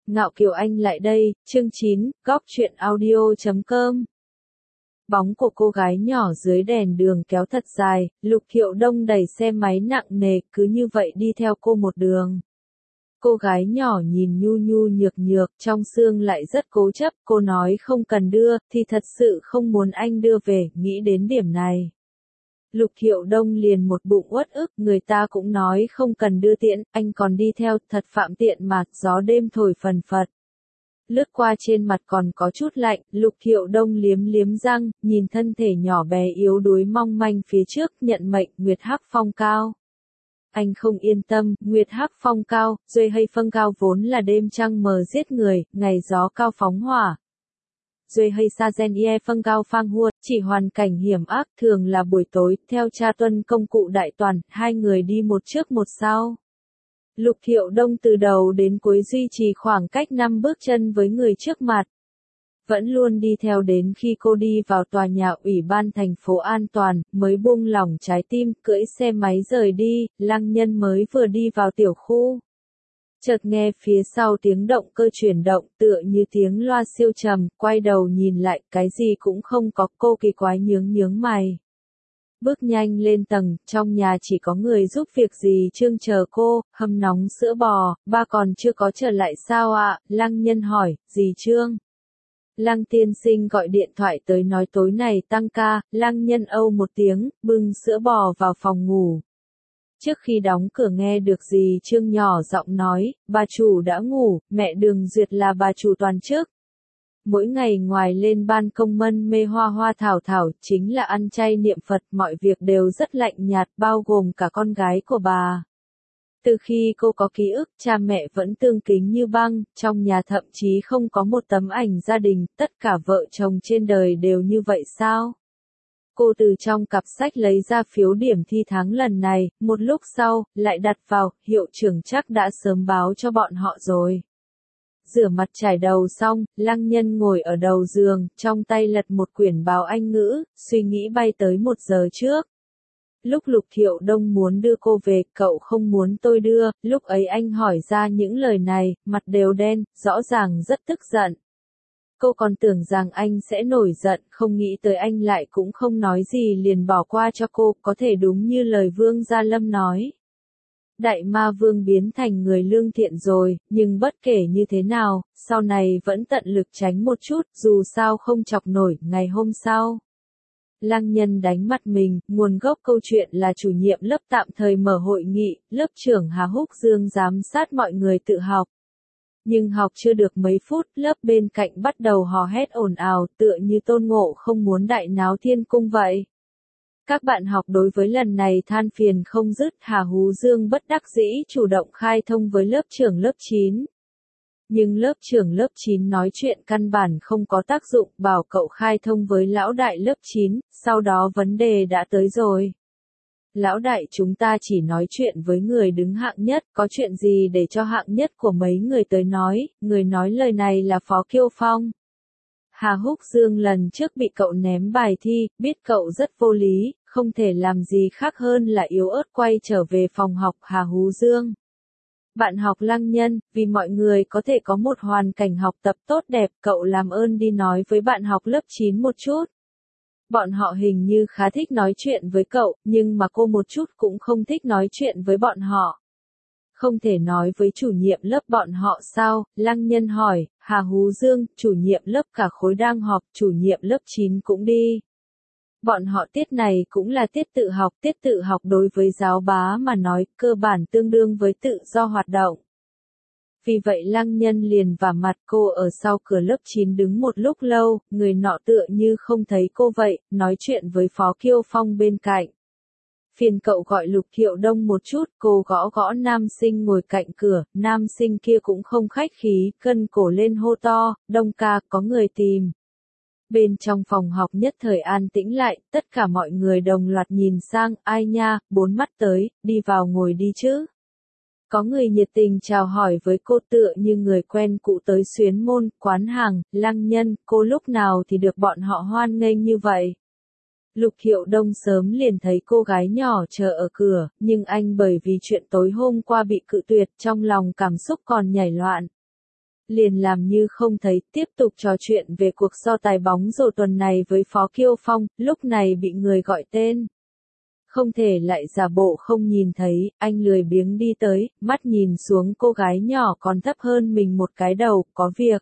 Ngạo Kiều Anh lại đây, chương 9, góc truyện audio.com. Bóng của cô gái nhỏ dưới đèn đường kéo thật dài, Lục Thiệu Đông đẩy xe máy nặng nề cứ như vậy đi theo cô một đường. Cô gái nhỏ nhìn nhu nhu nhược nhược, trong xương lại rất cố chấp, cô nói không cần đưa, thì thật sự không muốn anh đưa về, nghĩ đến điểm này. Lục Thiệu Đông liền một bụng uất ức, người ta cũng nói không cần đưa tiễn, anh còn đi theo, thật phạm tiện mà, gió đêm thổi phần phật. Lướt qua trên mặt còn có chút lạnh, Lục Thiệu Đông liếm liếm răng, nhìn thân thể nhỏ bé yếu đuối mong manh phía trước, nhận mệnh, Nguyệt Hắc Phong cao. Anh không yên tâm, Nguyệt Hắc Phong cao, Duy hay Phong cao vốn là đêm trăng mờ giết người, ngày gió cao phóng hỏa. Duy hay Sa Gen Ye Phong cao phang hua, chỉ hoàn cảnh hiểm ác thường là buổi tối, theo cha tuân công cụ đại toàn, hai người đi một trước một sau. Lục Thiệu Đông từ đầu đến cuối duy trì khoảng cách 5 bước chân với người trước mặt. Vẫn luôn đi theo đến khi cô đi vào tòa nhà ủy ban thành phố an toàn, mới buông lỏng trái tim, cưỡi xe máy rời đi, Lăng Nhân mới vừa đi vào tiểu khu. Chợt nghe phía sau tiếng động cơ chuyển động tựa như tiếng loa siêu trầm, quay đầu nhìn lại, cái gì cũng không có, cô kỳ quái nhướng mày. Bước nhanh lên tầng, trong nhà chỉ có người giúp việc gì Trương chờ cô, hâm nóng sữa bò, ba còn chưa có trở lại sao ạ, Lăng Nhân hỏi, gì Trương? Lăng tiên sinh gọi điện thoại tới nói tối này tăng ca, Lăng Nhân âu một tiếng, bưng sữa bò vào phòng ngủ. Trước khi đóng cửa nghe được gì Trương nhỏ giọng nói, bà chủ đã ngủ, mẹ Đường Duyệt là bà chủ toàn chức. Mỗi ngày ngoài lên ban công mân mê hoa hoa thảo thảo, chính là ăn chay niệm Phật, mọi việc đều rất lạnh nhạt, bao gồm cả con gái của bà. Từ khi cô có ký ức, cha mẹ vẫn tương kính như băng, trong nhà thậm chí không có một tấm ảnh gia đình, tất cả vợ chồng trên đời đều như vậy sao? Cô từ trong cặp sách lấy ra phiếu điểm thi tháng lần này, một lúc sau, lại đặt vào, hiệu trưởng chắc đã sớm báo cho bọn họ rồi. Rửa mặt chải đầu xong, Lăng Nhân ngồi ở đầu giường, trong tay lật một quyển báo Anh ngữ, suy nghĩ bay tới 1 giờ trước. Lúc Lục Thiệu Đông muốn đưa cô về, cậu không muốn tôi đưa, lúc ấy anh hỏi ra những lời này, mặt đều đen, rõ ràng rất tức giận. Cô còn tưởng rằng anh sẽ nổi giận, không nghĩ tới anh lại cũng không nói gì liền bỏ qua cho cô, có thể đúng như lời Vương Gia Lâm nói. Đại ma vương biến thành người lương thiện rồi, nhưng bất kể như thế nào, sau này vẫn tận lực tránh một chút, dù sao không chọc nổi, ngày hôm sau. Lăng Nhân đánh mặt mình, nguồn gốc câu chuyện là chủ nhiệm lớp tạm thời mở hội nghị, lớp trưởng Hà Húc Dương giám sát mọi người tự học. Nhưng học chưa được mấy phút, lớp bên cạnh bắt đầu hò hét ồn ào, tựa như Tôn Ngộ không muốn đại náo thiên cung vậy. Các bạn học đối với lần này than phiền không dứt, Hà Hú Dương bất đắc dĩ chủ động khai thông với lớp trưởng lớp 9. Nhưng lớp trưởng lớp 9 nói chuyện căn bản không có tác dụng, bảo cậu khai thông với lão đại lớp 9, sau đó vấn đề đã tới rồi. Lão đại chúng ta chỉ nói chuyện với người đứng hạng nhất, có chuyện gì để cho hạng nhất của mấy người tới nói, người nói lời này là Phó Kiêu Phong. Hà Húc Dương lần trước bị cậu ném bài thi, biết cậu rất vô lý, không thể làm gì khác hơn là yếu ớt quay trở về phòng học Hà Hú Dương. Bạn học Lăng Nhân, vì mọi người có thể có một hoàn cảnh học tập tốt đẹp, cậu làm ơn đi nói với bạn học lớp 9 một chút. Bọn họ hình như khá thích nói chuyện với cậu, nhưng mà cô một chút cũng không thích nói chuyện với bọn họ. Không thể nói với chủ nhiệm lớp bọn họ sao, Lăng Nhân hỏi, Hà Hú Dương, chủ nhiệm lớp cả khối đang họp, chủ nhiệm lớp 9 cũng đi. Bọn họ tiết này cũng là tiết tự học đối với giáo bá mà nói, cơ bản tương đương với tự do hoạt động. Vì vậy Lăng Nhân liền vả mặt cô ở sau cửa lớp 9 đứng một lúc lâu, người nọ tựa như không thấy cô vậy, nói chuyện với Phó Kiêu Phong bên cạnh. Phiền cậu gọi Lục Thiệu Đông một chút, cô gõ gõ nam sinh ngồi cạnh cửa, nam sinh kia cũng không khách khí, cân cổ lên hô to, Đông ca, có người tìm. Bên trong phòng học nhất thời an tĩnh lại, tất cả mọi người đồng loạt nhìn sang, ai nha, 4 mắt tới, đi vào ngồi đi chứ. Có người nhiệt tình chào hỏi với cô tựa như người quen cũ tới xuyến môn, quán hàng, Lăng Nhân, cô lúc nào thì được bọn họ hoan nghênh như vậy. Lục Thiệu Đông sớm liền thấy cô gái nhỏ chờ ở cửa, nhưng anh bởi vì chuyện tối hôm qua bị cự tuyệt trong lòng cảm xúc còn nhảy loạn. liền làm như không thấy, tiếp tục trò chuyện về cuộc so tài bóng rổ tuần này với Phó Kiêu Phong, lúc này bị người gọi tên. Không thể lại giả bộ không nhìn thấy, anh lười biếng đi tới, mắt nhìn xuống cô gái nhỏ còn thấp hơn mình một cái đầu, có việc.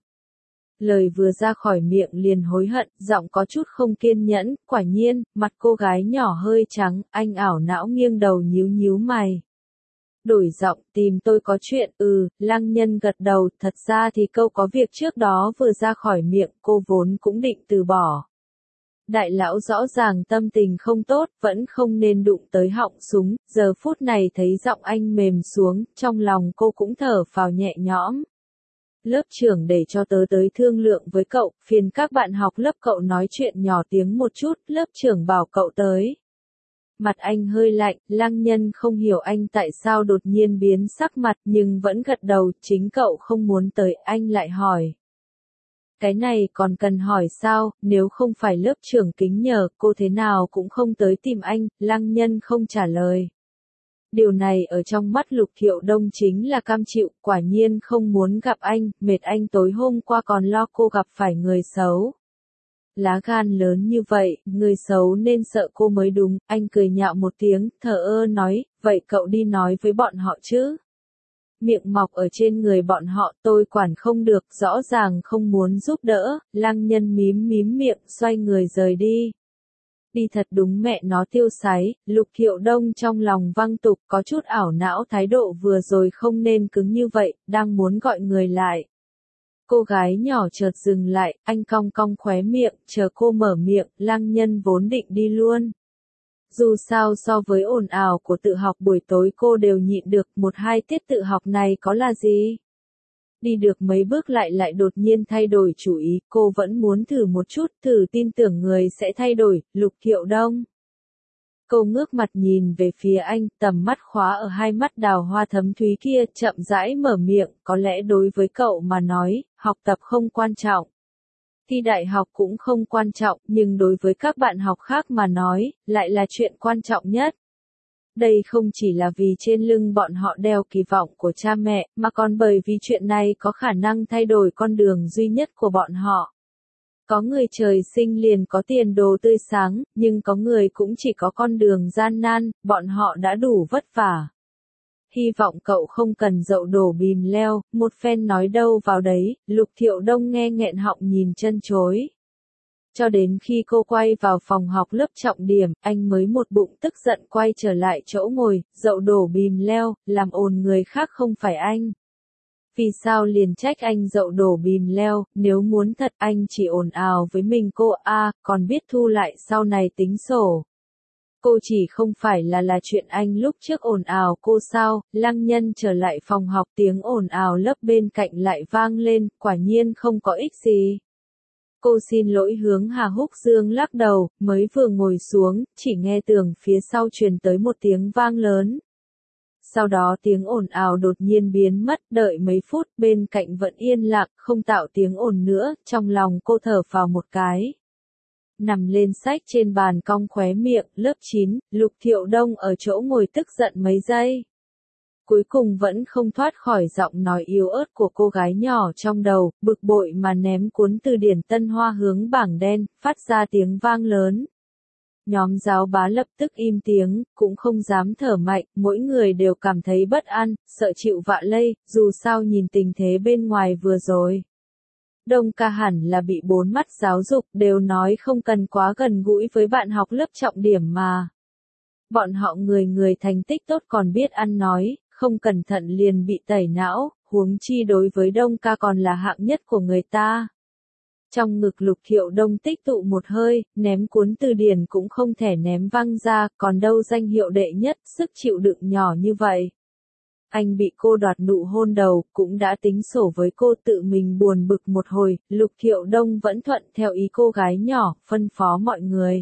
Lời vừa ra khỏi miệng liền hối hận, giọng có chút không kiên nhẫn, quả nhiên, mặt cô gái nhỏ hơi trắng, anh ảo não nghiêng đầu nhíu nhíu mày. Đổi giọng, tìm tôi có chuyện, Lăng Nhân gật đầu, thật ra thì câu có việc trước đó vừa ra khỏi miệng, cô vốn cũng định từ bỏ. Đại lão rõ ràng tâm tình không tốt, vẫn không nên đụng tới họng súng, giờ phút này thấy giọng anh mềm xuống, trong lòng cô cũng thở phào nhẹ nhõm. Lớp trưởng để cho tớ tới thương lượng với cậu, phiền các bạn học lớp cậu nói chuyện nhỏ tiếng một chút, lớp trưởng bảo cậu tới. Mặt anh hơi lạnh, Lăng Nhân không hiểu anh tại sao đột nhiên biến sắc mặt nhưng vẫn gật đầu, chính cậu không muốn tới, anh lại hỏi. Cái này còn cần hỏi sao, nếu không phải lớp trưởng kính nhờ, cô thế nào cũng không tới tìm anh, Lăng Nhân không trả lời. Điều này ở trong mắt Lục Thiệu Đông chính là cam chịu, quả nhiên không muốn gặp anh, mệt anh tối hôm qua còn lo cô gặp phải người xấu. Lá gan lớn như vậy, người xấu nên sợ cô mới đúng, anh cười nhạo một tiếng, thờ ơ nói, vậy cậu đi nói với bọn họ chứ. Miệng mọc ở trên người bọn họ tôi quản không được, rõ ràng không muốn giúp đỡ, Lăng Nhân mím mím miệng, xoay người rời đi. Đi thật đúng mẹ nó tiêu sái, Lục Thiệu Đông trong lòng văng tục có chút ảo não thái độ vừa rồi không nên cứng như vậy, đang muốn gọi người lại. Cô gái nhỏ chợt dừng lại, anh cong cong khóe miệng, chờ cô mở miệng, Lăng Nhân vốn định đi luôn. Dù sao so với ồn ào của tự học buổi tối cô đều nhịn được, một hai tiết tự học này có là gì? Đi được mấy bước lại đột nhiên thay đổi chủ ý, cô vẫn muốn thử một chút, thử tin tưởng người sẽ thay đổi, Lục Thiệu Đông. Cô ngước mặt nhìn về phía anh, tầm mắt khóa ở hai mắt đào hoa thấm thúy kia, chậm rãi mở miệng, có lẽ đối với cậu mà nói, học tập không quan trọng. Thi đại học cũng không quan trọng, nhưng đối với các bạn học khác mà nói, lại là chuyện quan trọng nhất. Đây không chỉ là vì trên lưng bọn họ đeo kỳ vọng của cha mẹ, mà còn bởi vì chuyện này có khả năng thay đổi con đường duy nhất của bọn họ. Có người trời sinh liền có tiền đồ tươi sáng, nhưng có người cũng chỉ có con đường gian nan, bọn họ đã đủ vất vả. Hy vọng cậu không cần dậu đổ bìm leo, một phen nói đâu vào đấy, Lục Thiệu Đông nghe nghẹn họng nhìn chân chối. Cho đến khi cô quay vào phòng học lớp trọng điểm, anh mới một bụng tức giận quay trở lại chỗ ngồi, dậu đổ bìm leo, làm ồn người khác không phải anh. Vì sao liền trách anh dậu đổ bìm leo, nếu muốn thật anh chỉ ồn ào với mình cô còn biết thu lại sau này tính sổ. Cô chỉ không phải là chuyện anh lúc trước ồn ào cô sao, Lăng Nhân trở lại phòng học tiếng ồn ào lớp bên cạnh lại vang lên, quả nhiên không có ích gì. Cô xin lỗi hướng Hà Húc Dương lắc đầu, mới vừa ngồi xuống, chỉ nghe tường phía sau truyền tới một tiếng vang lớn. Sau đó tiếng ồn ào đột nhiên biến mất, đợi mấy phút, bên cạnh vẫn yên lặng, không tạo tiếng ồn nữa, trong lòng cô thở phào một cái. Nằm lên sách trên bàn cong khóe miệng, lớp 9, Lục Thiệu Đông ở chỗ ngồi tức giận mấy giây. Cuối cùng vẫn không thoát khỏi giọng nói yếu ớt của cô gái nhỏ trong đầu, bực bội mà ném cuốn từ điển Tân Hoa hướng bảng đen, phát ra tiếng vang lớn. Nhóm giáo bá lập tức im tiếng, cũng không dám thở mạnh, mỗi người đều cảm thấy bất an, sợ chịu vạ lây, dù sao nhìn tình thế bên ngoài vừa rồi. Đông ca hẳn là bị bốn mắt giáo dục, đều nói không cần quá gần gũi với bạn học lớp trọng điểm mà. Bọn họ người thành tích tốt còn biết ăn nói, không cẩn thận liền bị tẩy não, huống chi đối với Đông ca còn là hạng nhất của người ta. Trong ngực Lục Thiệu Đông tích tụ một hơi, ném cuốn từ điển cũng không thể ném văng ra, còn đâu danh hiệu đệ nhất, sức chịu đựng nhỏ như vậy. Anh bị cô đoạt nụ hôn đầu, cũng đã tính sổ với cô tự mình buồn bực một hồi, Lục Thiệu Đông vẫn thuận theo ý cô gái nhỏ, phân phó mọi người.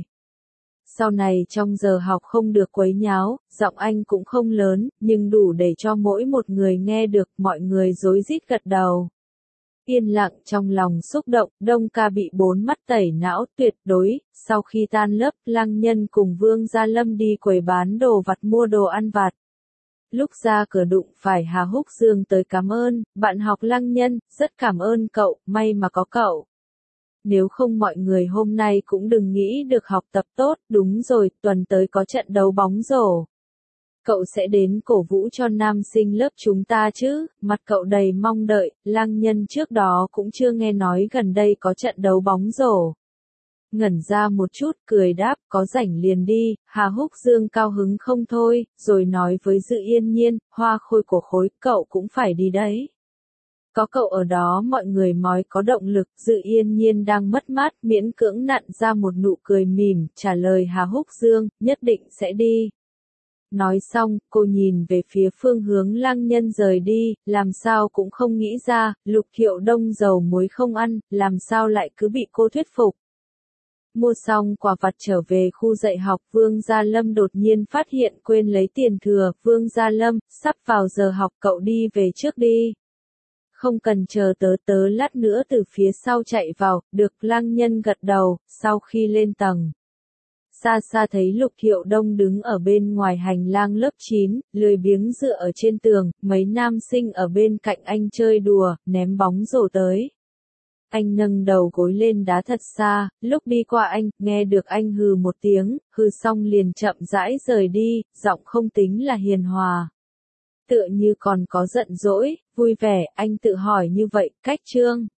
Sau này trong giờ học không được quấy nháo, giọng anh cũng không lớn, nhưng đủ để cho mỗi một người nghe được, mọi người rối rít gật đầu. Yên lặng trong lòng xúc động, Đông ca bị bốn mắt tẩy não tuyệt đối, sau khi tan lớp, Lăng Nhân cùng Vương Gia Lâm đi quầy bán đồ vặt mua đồ ăn vặt. Lúc ra cửa đụng phải Hà Húc Dương tới cảm ơn, bạn học Lăng Nhân, rất cảm ơn cậu, may mà có cậu. Nếu không mọi người hôm nay cũng đừng nghĩ được học tập tốt, đúng rồi, tuần tới có trận đấu bóng rổ. Cậu sẽ đến cổ vũ cho nam sinh lớp chúng ta chứ, mặt cậu đầy mong đợi, Lăng Nhân trước đó cũng chưa nghe nói gần đây có trận đấu bóng rổ. Ngẩn ra một chút, cười đáp, có rảnh liền đi, Hà Húc Dương cao hứng không thôi, rồi nói với Dự Yên Nhiên, Hoa Khôi của khối, cậu cũng phải đi đấy. Có cậu ở đó mọi người mới có động lực, Dự Yên Nhiên đang mất mát, miễn cưỡng nặn ra một nụ cười mỉm, trả lời Hà Húc Dương, nhất định sẽ đi. Nói xong, cô nhìn về phía phương hướng Lăng Nhân rời đi, làm sao cũng không nghĩ ra, Lục Hiệu Đông dầu muối không ăn, làm sao lại cứ bị cô thuyết phục. Mua xong quà vặt trở về khu dạy học, Vương Gia Lâm đột nhiên phát hiện quên lấy tiền thừa, Vương Gia Lâm, sắp vào giờ học cậu đi về trước đi. Không cần chờ tớ lát nữa từ phía sau chạy vào, được Lăng Nhân gật đầu, sau khi lên tầng. Xa xa thấy Lục Hiệu Đông đứng ở bên ngoài hành lang lớp 9, lười biếng dựa ở trên tường, mấy nam sinh ở bên cạnh anh chơi đùa, ném bóng rổ tới. Anh nâng đầu gối lên đá thật xa, lúc đi qua anh, nghe được anh hừ một tiếng, hừ xong liền chậm rãi rời đi, giọng không tính là hiền hòa. Tựa như còn có giận dỗi, vui vẻ, anh tự hỏi như vậy, cách chương.